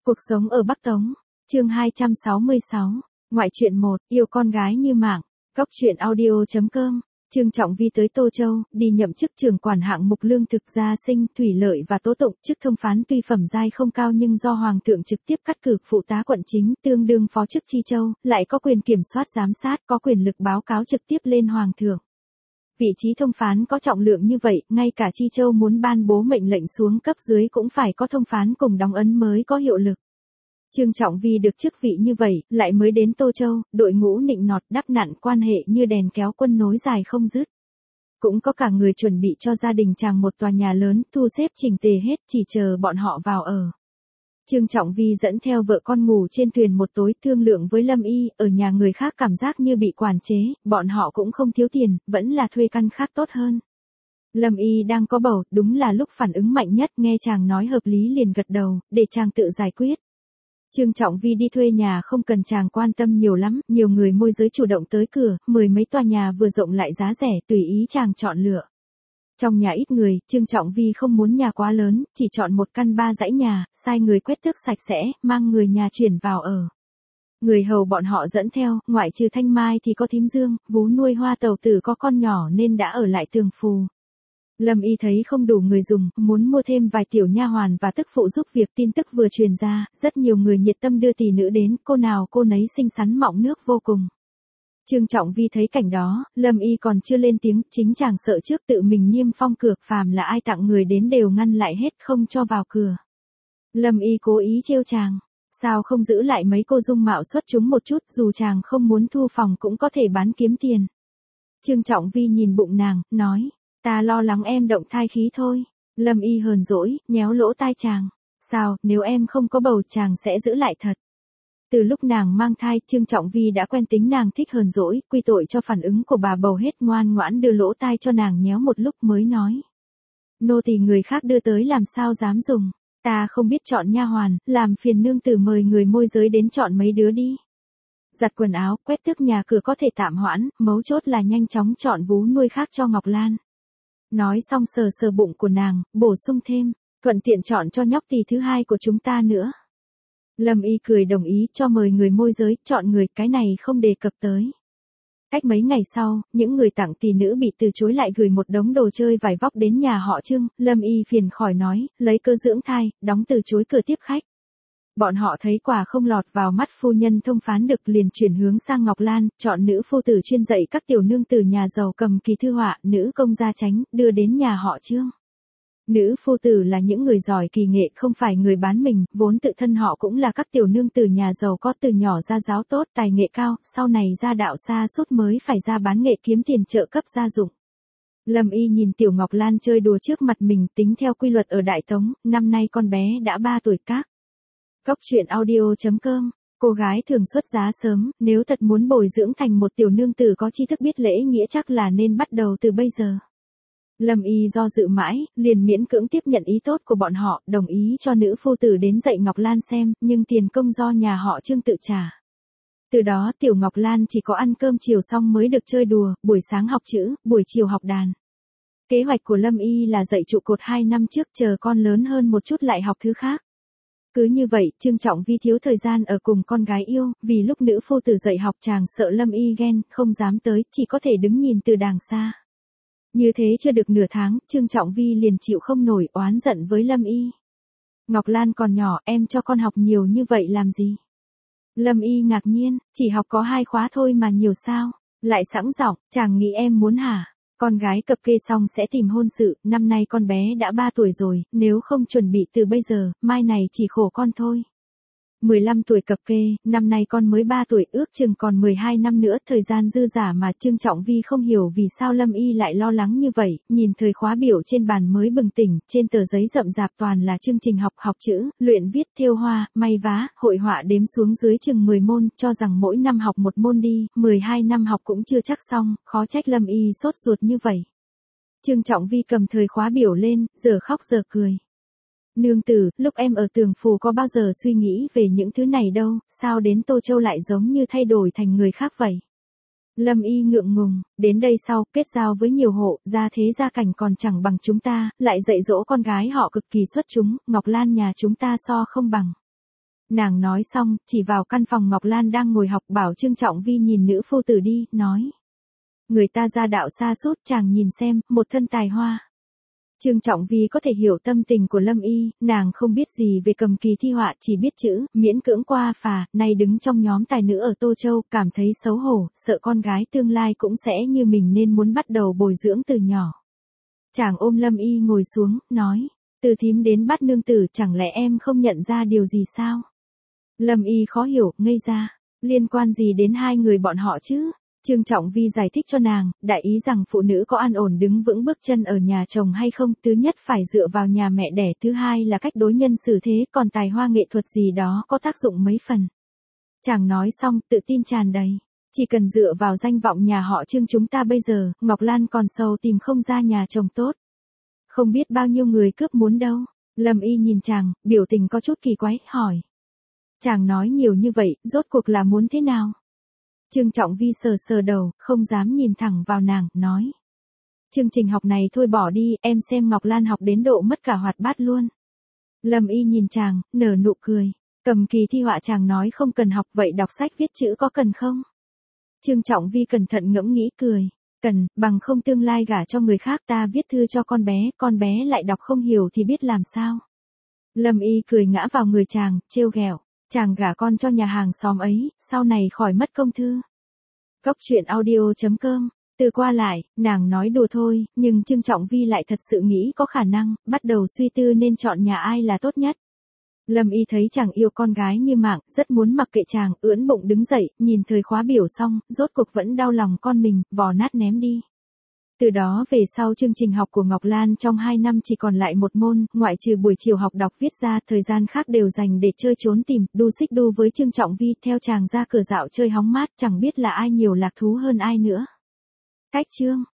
Cuộc sống ở Bắc Tống, chương 266, ngoại truyện 1, yêu con gái như mạng, góc truyện audio.com, Trương Trọng Vi tới Tô Châu, đi nhậm chức trưởng quản hạng mục lương thực gia sinh, thủy lợi và tố tụng, chức thông phán tuy phẩm giai không cao nhưng do Hoàng thượng trực tiếp cắt cử phụ tá quận chính, tương đương phó chức Chi Châu, lại có quyền kiểm soát giám sát, có quyền lực báo cáo trực tiếp lên Hoàng thượng. Vị trí thông phán có trọng lượng như vậy, ngay cả Chi Châu muốn ban bố mệnh lệnh xuống cấp dưới cũng phải có thông phán cùng đóng ấn mới có hiệu lực. Trương Trọng Vi được chức vị như vậy, lại mới đến Tô Châu, đội ngũ nịnh nọt đắp nặn quan hệ như đèn kéo quân nối dài không dứt. Cũng có cả người chuẩn bị cho gia đình chàng một tòa nhà lớn, thu xếp chỉnh tề hết, chỉ chờ bọn họ vào ở. Trương Trọng Vi dẫn theo vợ con ngủ trên thuyền một tối, thương lượng với Lâm Y, ở nhà người khác cảm giác như bị quản chế, bọn họ cũng không thiếu tiền, vẫn là thuê căn khác tốt hơn. Lâm Y đang có bầu, đúng là lúc phản ứng mạnh nhất, nghe chàng nói hợp lý liền gật đầu, để chàng tự giải quyết. Trương Trọng Vi đi thuê nhà không cần chàng quan tâm nhiều lắm, nhiều người môi giới chủ động tới cửa, mười mấy tòa nhà vừa rộng lại giá rẻ, tùy ý chàng chọn lựa. Trong nhà ít người, Trương Trọng Vi không muốn nhà quá lớn, chỉ chọn một căn 3 dãy nhà, sai người quét tước sạch sẽ, mang người nhà chuyển vào ở. Người hầu bọn họ dẫn theo, ngoại trừ Thanh Mai thì có Thím Dương, vú nuôi Hoa Tầu Tử có con nhỏ nên đã ở lại Tường Phù. Lâm Y thấy không đủ người dùng, muốn mua thêm vài tiểu nha hoàn và tức phụ giúp việc. Tin tức vừa truyền ra, rất nhiều người nhiệt tâm đưa tỷ nữ đến, cô nào cô nấy xinh xắn mọng nước vô cùng. Trương Trọng Vi thấy cảnh đó, Lâm Y còn chưa lên tiếng, chính chàng sợ trước tự mình niêm phong cửa, phàm là ai tặng người đến đều ngăn lại hết không cho vào cửa. Lâm Y cố ý trêu chàng, sao không giữ lại mấy cô dung mạo xuất chúng một chút, dù chàng không muốn thu phòng cũng có thể bán kiếm tiền. Trương Trọng Vi nhìn bụng nàng, nói, ta lo lắng em động thai khí thôi. Lâm Y hờn dỗi, nhéo lỗ tai chàng, sao, nếu em không có bầu chàng sẽ giữ lại thật. Từ lúc nàng mang thai, Trương Trọng Vi đã quen tính nàng thích hờn dỗi, quy tội cho phản ứng của bà bầu hết, ngoan ngoãn đưa lỗ tai cho nàng nhéo một lúc mới nói. Nô tỳ người khác đưa tới làm sao dám dùng, ta không biết chọn nha hoàn, làm phiền nương tử mời người môi giới đến chọn mấy đứa đi. Giặt quần áo, quét tước nhà cửa có thể tạm hoãn, mấu chốt là nhanh chóng chọn vú nuôi khác cho Ngọc Lan. Nói xong sờ sờ bụng của nàng, bổ sung thêm, thuận tiện chọn cho nhóc tỳ thứ hai của chúng ta nữa. Lâm Y cười đồng ý cho mời người môi giới, chọn người, cái này không đề cập tới. Cách mấy ngày sau, những người tặng tỷ nữ bị từ chối lại gửi một đống đồ chơi vải vóc đến nhà họ Trương, Lâm Y phiền khỏi nói, lấy cớ dưỡng thai, đóng từ chối cửa tiếp khách. Bọn họ thấy quả không lọt vào mắt phu nhân thông phán được liền chuyển hướng sang Ngọc Lan, chọn nữ phu tử chuyên dạy các tiểu nương tử nhà giàu cầm kỳ thư họa, nữ công gia chánh, đưa đến nhà họ Trương. Nữ phu tử là những người giỏi kỳ nghệ, không phải người bán mình, vốn tự thân họ cũng là các tiểu nương tử nhà giàu có từ nhỏ ra giáo tốt, tài nghệ cao, sau này ra đạo xa suốt mới phải ra bán nghệ kiếm tiền trợ cấp gia dụng. Lâm Y nhìn tiểu Ngọc Lan chơi đùa trước mặt mình, tính theo quy luật ở Đại Tống, năm nay con bé đã 3 tuổi các. Góc truyện audio.com, cô gái thường xuất giá sớm, nếu thật muốn bồi dưỡng thành một tiểu nương tử có tri thức biết lễ nghĩa chắc là nên bắt đầu từ bây giờ. Lâm Y do dự mãi, liền miễn cưỡng tiếp nhận ý tốt của bọn họ, đồng ý cho nữ phu tử đến dạy Ngọc Lan xem, nhưng tiền công do nhà họ Trương tự trả. Từ đó tiểu Ngọc Lan chỉ có ăn cơm chiều xong mới được chơi đùa, buổi sáng học chữ, buổi chiều học đàn. Kế hoạch của Lâm Y là dạy trụ cột 2 năm trước, chờ con lớn hơn một chút lại học thứ khác. Cứ như vậy, Trương Trọng Vi thiếu thời gian ở cùng con gái yêu, vì lúc nữ phu tử dạy học chàng sợ Lâm Y ghen, không dám tới, chỉ có thể đứng nhìn từ đàng xa. Như thế chưa được nửa tháng, Trương Trọng Vi liền chịu không nổi, oán giận với Lâm Y. Ngọc Lan còn nhỏ, em cho con học nhiều như vậy làm gì? Lâm Y ngạc nhiên, chỉ học có 2 khóa thôi mà nhiều sao? Lại sẵn giọng, chàng nghĩ em muốn hả? Con gái cập kê xong sẽ tìm hôn sự, năm nay con bé đã 3 tuổi rồi, nếu không chuẩn bị từ bây giờ, mai này chỉ khổ con thôi. 15 tuổi cập kê, năm nay con mới 3 tuổi, ước chừng còn 12 năm nữa, thời gian dư dả mà. Trương Trọng Vi không hiểu vì sao Lâm Y lại lo lắng như vậy, nhìn thời khóa biểu trên bàn mới bừng tỉnh, trên tờ giấy rậm rạp toàn là chương trình học, học chữ, luyện viết, thêu hoa, may vá, hội họa đếm xuống dưới chừng 10 môn, cho rằng mỗi năm học một môn đi, 12 năm học cũng chưa chắc xong, khó trách Lâm Y sốt ruột như vậy. Trương Trọng Vi cầm thời khóa biểu lên, giờ khóc giờ cười. Nương tử, lúc em ở Tường Phù có bao giờ suy nghĩ về những thứ này đâu, sao đến Tô Châu lại giống như thay đổi thành người khác vậy? Lâm Y ngượng ngùng, đến đây sau, kết giao với nhiều hộ, gia thế gia cảnh còn chẳng bằng chúng ta, lại dạy dỗ con gái họ cực kỳ xuất chúng, Ngọc Lan nhà chúng ta so không bằng. Nàng nói xong, chỉ vào căn phòng Ngọc Lan đang ngồi học bảo Trương Trọng Vi nhìn nữ phu tử đi, nói. Người ta ra đạo xa sút chàng nhìn xem, một thân tài hoa. Trương Trọng Vi có thể hiểu tâm tình của Lâm Y, nàng không biết gì về cầm kỳ thi họa, chỉ biết chữ, miễn cưỡng qua phà, nay đứng trong nhóm tài nữ ở Tô Châu, cảm thấy xấu hổ, sợ con gái tương lai cũng sẽ như mình nên muốn bắt đầu bồi dưỡng từ nhỏ. Chàng ôm Lâm Y ngồi xuống, nói, từ thím đến Bát nương tử chẳng lẽ em không nhận ra điều gì sao? Lâm Y khó hiểu, ngây ra, liên quan gì đến hai người bọn họ chứ? Trương Trọng Vi giải thích cho nàng, đại ý rằng phụ nữ có an ổn đứng vững bước chân ở nhà chồng hay không, thứ nhất phải dựa vào nhà mẹ đẻ, thứ hai là cách đối nhân xử thế, còn tài hoa nghệ thuật gì đó có tác dụng mấy phần. Chàng nói xong, tự tin tràn đầy. Chỉ cần dựa vào danh vọng nhà họ Trương chúng ta bây giờ, Ngọc Lan còn sầu tìm không ra nhà chồng tốt. Không biết bao nhiêu người cướp muốn đâu. Lâm Y nhìn chàng, biểu tình có chút kỳ quái, hỏi. Chàng nói nhiều như vậy, rốt cuộc là muốn thế nào? Trương Trọng Vi sờ sờ đầu, không dám nhìn thẳng vào nàng, nói. Chương trình học này thôi bỏ đi, em xem Ngọc Lan học đến độ mất cả hoạt bát luôn. Lâm Y nhìn chàng, nở nụ cười. Cầm kỳ thi họa chàng nói không cần học, vậy đọc sách viết chữ có cần không? Trương Trọng Vi cẩn thận ngẫm nghĩ cười. Cần, bằng không tương lai gả cho người khác ta viết thư cho con bé lại đọc không hiểu thì biết làm sao. Lâm Y cười ngã vào người chàng, trêu ghẹo. Chàng gả con cho nhà hàng xóm ấy, sau này khỏi mất công thư. Cốc truyện audio.com. Từ qua lại, nàng nói đùa thôi, nhưng Trương Trọng Vi lại thật sự nghĩ có khả năng, bắt đầu suy tư nên chọn nhà ai là tốt nhất. Lâm Y thấy chàng yêu con gái như mạng, rất muốn mặc kệ chàng, ưỡn bụng đứng dậy, nhìn thời khóa biểu xong, rốt cuộc vẫn đau lòng con mình, vò nát ném đi. Từ đó về sau chương trình học của Ngọc Lan trong 2 năm chỉ còn lại một môn, ngoại trừ buổi chiều học đọc viết ra, thời gian khác đều dành để chơi trốn tìm, đu xích đu với Trương Trọng Vi, theo chàng ra cửa dạo chơi hóng mát, chẳng biết là ai nhiều lạc thú hơn ai nữa. Cách chương